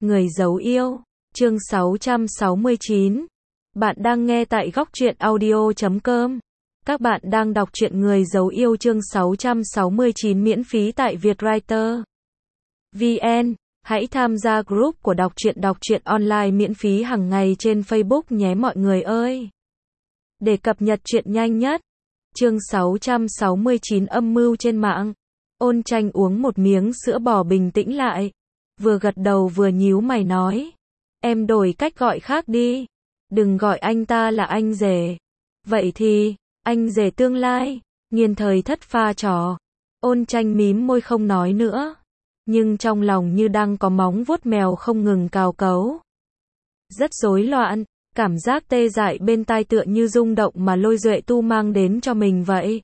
Người giấu yêu, chương 669. Bạn đang nghe tại góc truyện audio.com. Các bạn đang đọc truyện Người giấu yêu chương 669 miễn phí tại Vietwriter VN. Hãy tham gia group của đọc truyện online miễn phí hàng ngày trên Facebook nhé mọi người ơi. Để cập nhật truyện nhanh nhất. Chương 669 âm mưu trên mạng. Ôn Tranh uống một miếng sữa bò bình tĩnh lại. Vừa gật đầu vừa nhíu mày nói. Em đổi cách gọi khác đi. Đừng gọi anh ta là anh rể. Vậy thì, anh rể tương lai. Nghiên Thời Thất pha trò. Ôn Tranh mím môi không nói nữa. Nhưng trong lòng như đang có móng vuốt mèo không ngừng cào cấu. Rất rối loạn, cảm giác tê dại bên tai tựa như rung động mà Lôi Duệ Tu mang đến cho mình vậy.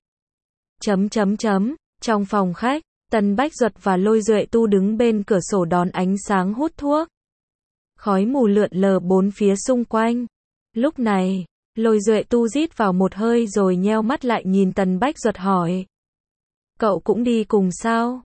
Trong phòng khách, Tần Bách Duật và Lôi Duệ Tu đứng bên cửa sổ đón ánh sáng hút thuốc. Khói mù lượn lờ bốn phía xung quanh. Lúc này, Lôi Duệ Tu rít vào một hơi rồi nheo mắt lại nhìn Tần Bách Duật hỏi. Cậu cũng đi cùng sao?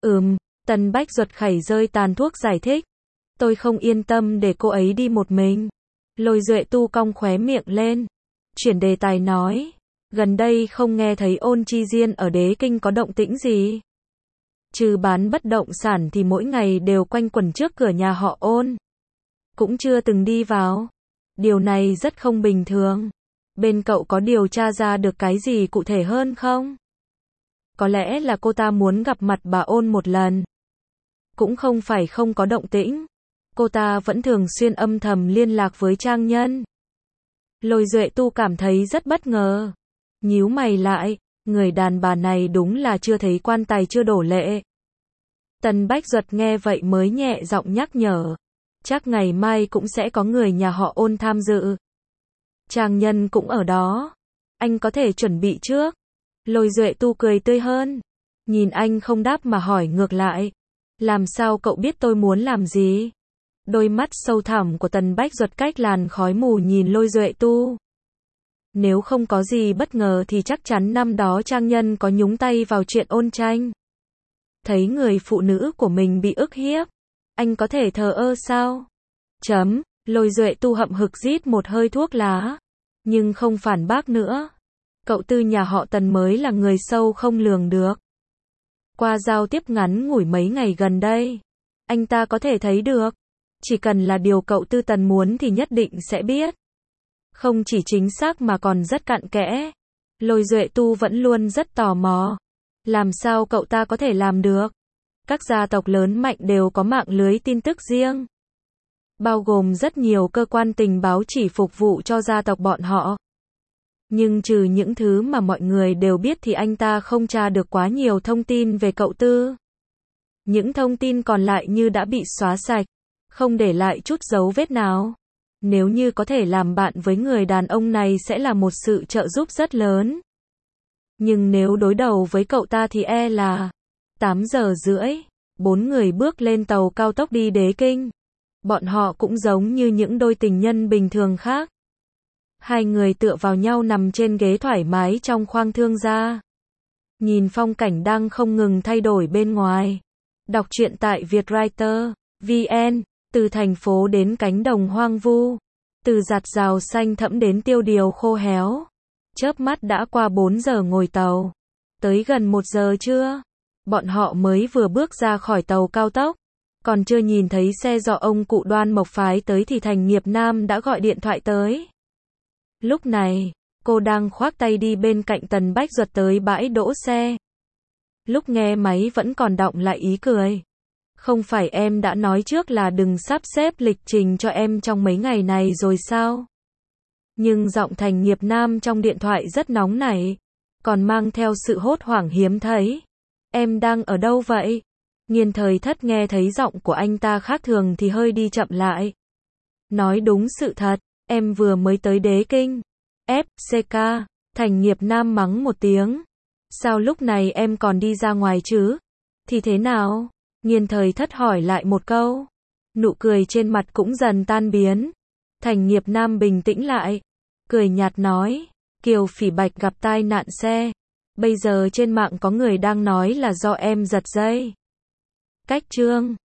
Tần Bách Duật khẩy rơi tàn thuốc giải thích. Tôi không yên tâm để cô ấy đi một mình. Lôi Duệ Tu cong khóe miệng lên. Chuyển đề tài nói. Gần đây không nghe thấy Ôn Chi Diên ở Đế Kinh có động tĩnh gì. Trừ bán bất động sản thì mỗi ngày đều quanh quẩn trước cửa nhà họ Ôn. Cũng chưa từng đi vào. Điều này rất không bình thường. Bên cậu có điều tra ra được cái gì cụ thể hơn không? Có lẽ là cô ta muốn gặp mặt bà Ôn một lần. Cũng không phải không có động tĩnh. Cô ta vẫn thường xuyên âm thầm liên lạc với Trang Nhân. Lôi Duệ Tu cảm thấy rất bất ngờ. Nhíu mày lại, người đàn bà này đúng là chưa thấy quan tài chưa đổ lệ. Tần Bách Duật nghe vậy mới nhẹ giọng nhắc nhở. Chắc ngày mai cũng sẽ có người nhà họ Ôn tham dự. Trang Nhân cũng ở đó. Anh có thể chuẩn bị trước. Lôi Duệ Tu cười tươi hơn. Nhìn anh không đáp mà hỏi ngược lại. Làm sao cậu biết tôi muốn làm gì? Đôi mắt sâu thẳm của Tần Bách Duật cách làn khói mù nhìn Lôi Duệ Tu. Nếu không có gì bất ngờ thì chắc chắn năm đó Trang Nhân có nhúng tay vào chuyện Ôn Tranh. Thấy người phụ nữ của mình bị ức hiếp. Anh có thể thờ ơ sao? Lôi Duệ Tu hậm hực rít một hơi thuốc lá. Nhưng không phản bác nữa. Cậu Tư nhà họ Tần mới là người sâu không lường được. Qua giao tiếp ngắn ngủi mấy ngày gần đây. Anh ta có thể thấy được. Chỉ cần là điều cậu Tư Tần muốn thì nhất định sẽ biết. Không chỉ chính xác mà còn rất cặn kẽ. Lôi Duệ Tu vẫn luôn rất tò mò. Làm sao cậu ta có thể làm được? Các gia tộc lớn mạnh đều có mạng lưới tin tức riêng. Bao gồm rất nhiều cơ quan tình báo chỉ phục vụ cho gia tộc bọn họ. Nhưng trừ những thứ mà mọi người đều biết thì anh ta không tra được quá nhiều thông tin về cậu Tư. Những thông tin còn lại như đã bị xóa sạch. Không để lại chút dấu vết nào. Nếu như có thể làm bạn với người đàn ông này sẽ là một sự trợ giúp rất lớn. Nhưng nếu đối đầu với cậu ta thì e là 8 giờ rưỡi, 4 người bước lên tàu cao tốc đi Đế Kinh. Bọn họ cũng giống như những đôi tình nhân bình thường khác. Hai người tựa vào nhau nằm trên ghế thoải mái trong khoang thương gia. Nhìn phong cảnh đang không ngừng thay đổi bên ngoài. Đọc truyện tại Vietwriter VN. Từ thành phố đến cánh đồng hoang vu. Từ giạt rào xanh thẫm đến tiêu điều khô héo. Chớp mắt đã qua 4 giờ ngồi tàu. Tới gần 1 giờ trưa. Bọn họ mới vừa bước ra khỏi tàu cao tốc. Còn chưa nhìn thấy xe do ông cụ Đoan Mộc phái tới thì Thành Nghiệp Nam đã gọi điện thoại tới. Lúc này, cô đang khoác tay đi bên cạnh Tần Bách Duật tới bãi đỗ xe. Lúc nghe máy vẫn còn đọng lại ý cười. Không phải em đã nói trước là đừng sắp xếp lịch trình cho em trong mấy ngày này rồi sao? Nhưng giọng Thành Nghiệp Nam trong điện thoại rất nóng nảy, còn mang theo sự hốt hoảng hiếm thấy. Em đang ở đâu vậy? Nghiên Thời Thất nghe thấy giọng của anh ta khác thường thì hơi đi chậm lại. Nói đúng sự thật, em vừa mới tới Đế Kinh. FCK, Thành Nghiệp Nam mắng một tiếng. Sao lúc này em còn đi ra ngoài chứ? Thì thế nào? Nghiên Thời Thất hỏi lại một câu. Nụ cười trên mặt cũng dần tan biến. Thành Nghiệp Nam bình tĩnh lại. Cười nhạt nói. Kiều Phỉ Bạch gặp tai nạn xe. Bây giờ trên mạng có người đang nói là do em giật dây. Cách chương